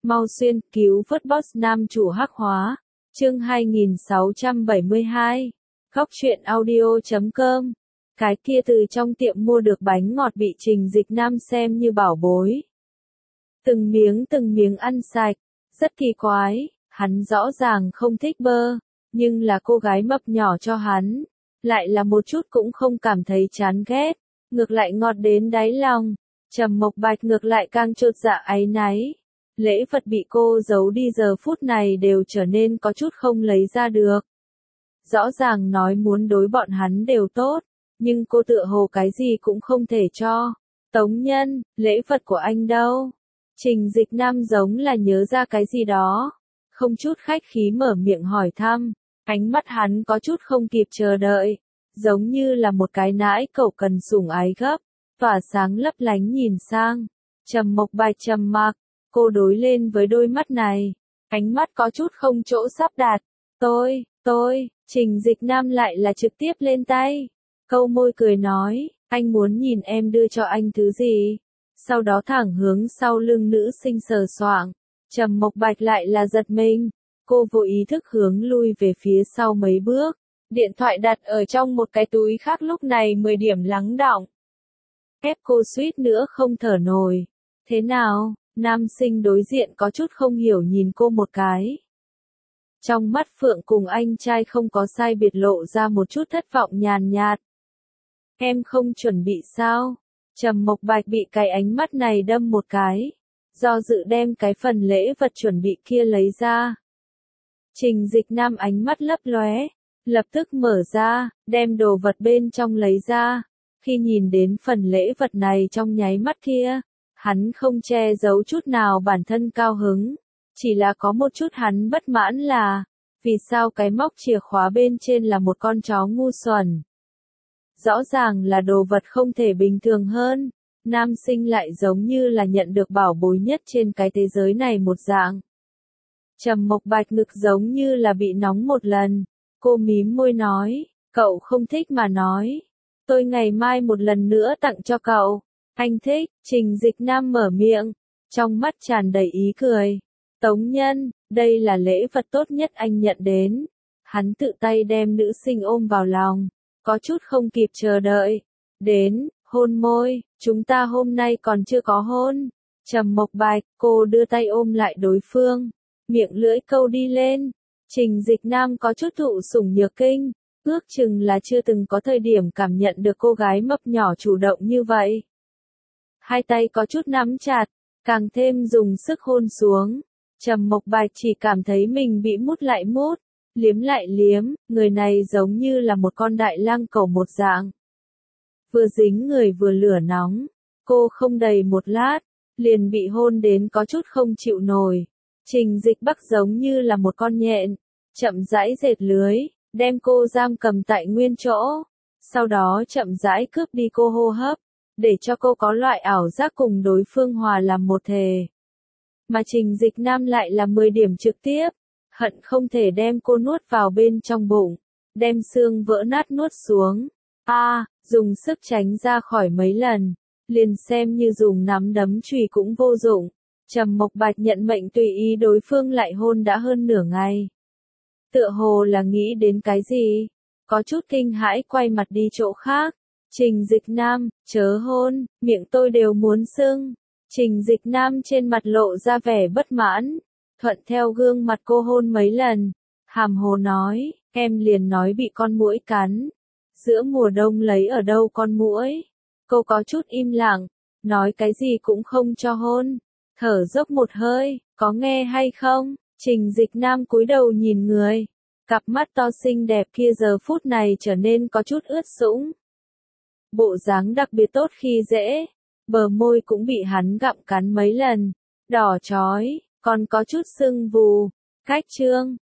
Mau xuyên cứu vớt boss nam chủ hắc hóa. Chương 2672. Góc truyện audio.com. Cái kia từ trong tiệm mua được bánh ngọt bị Trình Dịch Nam xem như bảo bối. Từng miếng ăn sạch. Rất kỳ quái, hắn rõ ràng không thích bơ, nhưng là cô gái mập nhỏ cho hắn, lại là một chút cũng không cảm thấy chán ghét, ngược lại ngọt đến đáy lòng. Trầm Mộc Bạch ngược lại càng chột dạ áy náy. Lễ vật bị cô giấu đi giờ phút này đều trở nên có chút không lấy ra được. Rõ ràng nói muốn đối bọn hắn đều tốt, nhưng cô tựa hồ cái gì cũng không thể cho. Tống Nhân, lễ vật của anh đâu? Trình Dịch Nam giống là nhớ ra cái gì đó, không chút khách khí mở miệng hỏi thăm, ánh mắt hắn có chút không kịp chờ đợi, giống như là một cái nãi cẩu cần sủng ái gấp, tỏa sáng lấp lánh nhìn sang. Trầm Mộc Bạch trầm mặc, cô đối lên với đôi mắt này, ánh mắt có chút không chỗ sắp đặt. Tôi, Trình Dịch Nam lại là trực tiếp lên tay, câu môi cười nói, anh muốn nhìn em đưa cho anh thứ gì? Sau đó thẳng hướng sau lưng nữ sinh sờ soạng. Trầm Mộc Bạch lại là giật mình, cô vô ý thức hướng lui về phía sau mấy bước, điện thoại đặt ở trong một cái túi khác lúc này 10 điểm lắng đọng. Ép cô suýt nữa không thở nổi. Thế nào? Nam sinh đối diện có chút không hiểu nhìn cô một cái. Trong mắt Phượng cùng anh trai không có sai biệt lộ ra một chút thất vọng nhàn nhạt. Em không chuẩn bị sao? Trầm Mộc Bạch bị cái ánh mắt này đâm một cái, do dự đem cái phần lễ vật chuẩn bị kia lấy ra. Trình Dịch Nam ánh mắt lấp lóe, lập tức mở ra, đem đồ vật bên trong lấy ra. Khi nhìn đến phần lễ vật này trong nháy mắt kia, hắn không che giấu chút nào bản thân cao hứng, chỉ là có một chút hắn bất mãn là, vì sao cái móc chìa khóa bên trên là một con chó ngu xuẩn. Rõ ràng là đồ vật không thể bình thường hơn, nam sinh lại giống như là nhận được bảo bối nhất trên cái thế giới này một dạng. Trầm Mộc Bạch ngực giống như là bị nóng một lần, cô mím môi nói, cậu không thích mà nói, tôi ngày mai một lần nữa tặng cho cậu. Anh thích. Trình Dịch Nam mở miệng, trong mắt tràn đầy ý cười. Tống Nhân, đây là lễ vật tốt nhất anh nhận đến. Hắn tự tay đem nữ sinh ôm vào lòng, có chút không kịp chờ đợi. Đến, hôn môi, chúng ta hôm nay còn chưa có hôn. Trầm Mộc Bạch, cô đưa tay ôm lại đối phương, miệng lưỡi câu đi lên. Trình Dịch Nam có chút thụ sủng nhược kinh, ước chừng là chưa từng có thời điểm cảm nhận được cô gái mập nhỏ chủ động như vậy. Hai tay có chút nắm chặt, càng thêm dùng sức hôn xuống. Trầm Mộc Bạch chỉ cảm thấy mình bị mút lại mút, liếm lại liếm, người này giống như là một con đại lang cẩu một dạng. Vừa dính người vừa lửa nóng, cô không đầy một lát, liền bị hôn đến có chút không chịu nổi. Trình Dịch Bắc giống như là một con nhện, chậm rãi dệt lưới, đem cô giam cầm tại nguyên chỗ, sau đó chậm rãi cướp đi cô hô hấp, để cho cô có loại ảo giác cùng đối phương hòa làm một thể. Mà Trình Dịch Nam lại là 10 điểm trực tiếp, hận không thể đem cô nuốt vào bên trong bụng, đem xương vỡ nát nuốt xuống. Dùng sức tránh ra khỏi mấy lần, liền xem như dùng nắm đấm chùy cũng vô dụng. Trầm Mộc Bạch nhận mệnh tùy ý đối phương lại hôn đã hơn nửa ngày. Tựa hồ là nghĩ đến cái gì, có chút kinh hãi quay mặt đi chỗ khác. Trình Dịch Nam, chớ hôn, miệng tôi đều muốn sưng. Trình Dịch Nam trên mặt lộ ra vẻ bất mãn, thuận theo gương mặt cô hôn mấy lần, hàm hồ nói, em liền nói bị con muỗi cắn. Giữa mùa đông lấy ở đâu con muỗi? Cô có chút im lặng, nói cái gì cũng không cho hôn, thở dốc một hơi, có nghe hay không? Trình Dịch Nam cúi đầu nhìn người, cặp mắt to xinh đẹp kia giờ phút này trở nên có chút ướt sũng. Bộ dáng đặc biệt tốt khi dễ, bờ môi cũng bị hắn gặm cắn mấy lần, đỏ chói, còn có chút sưng vù. Cách chương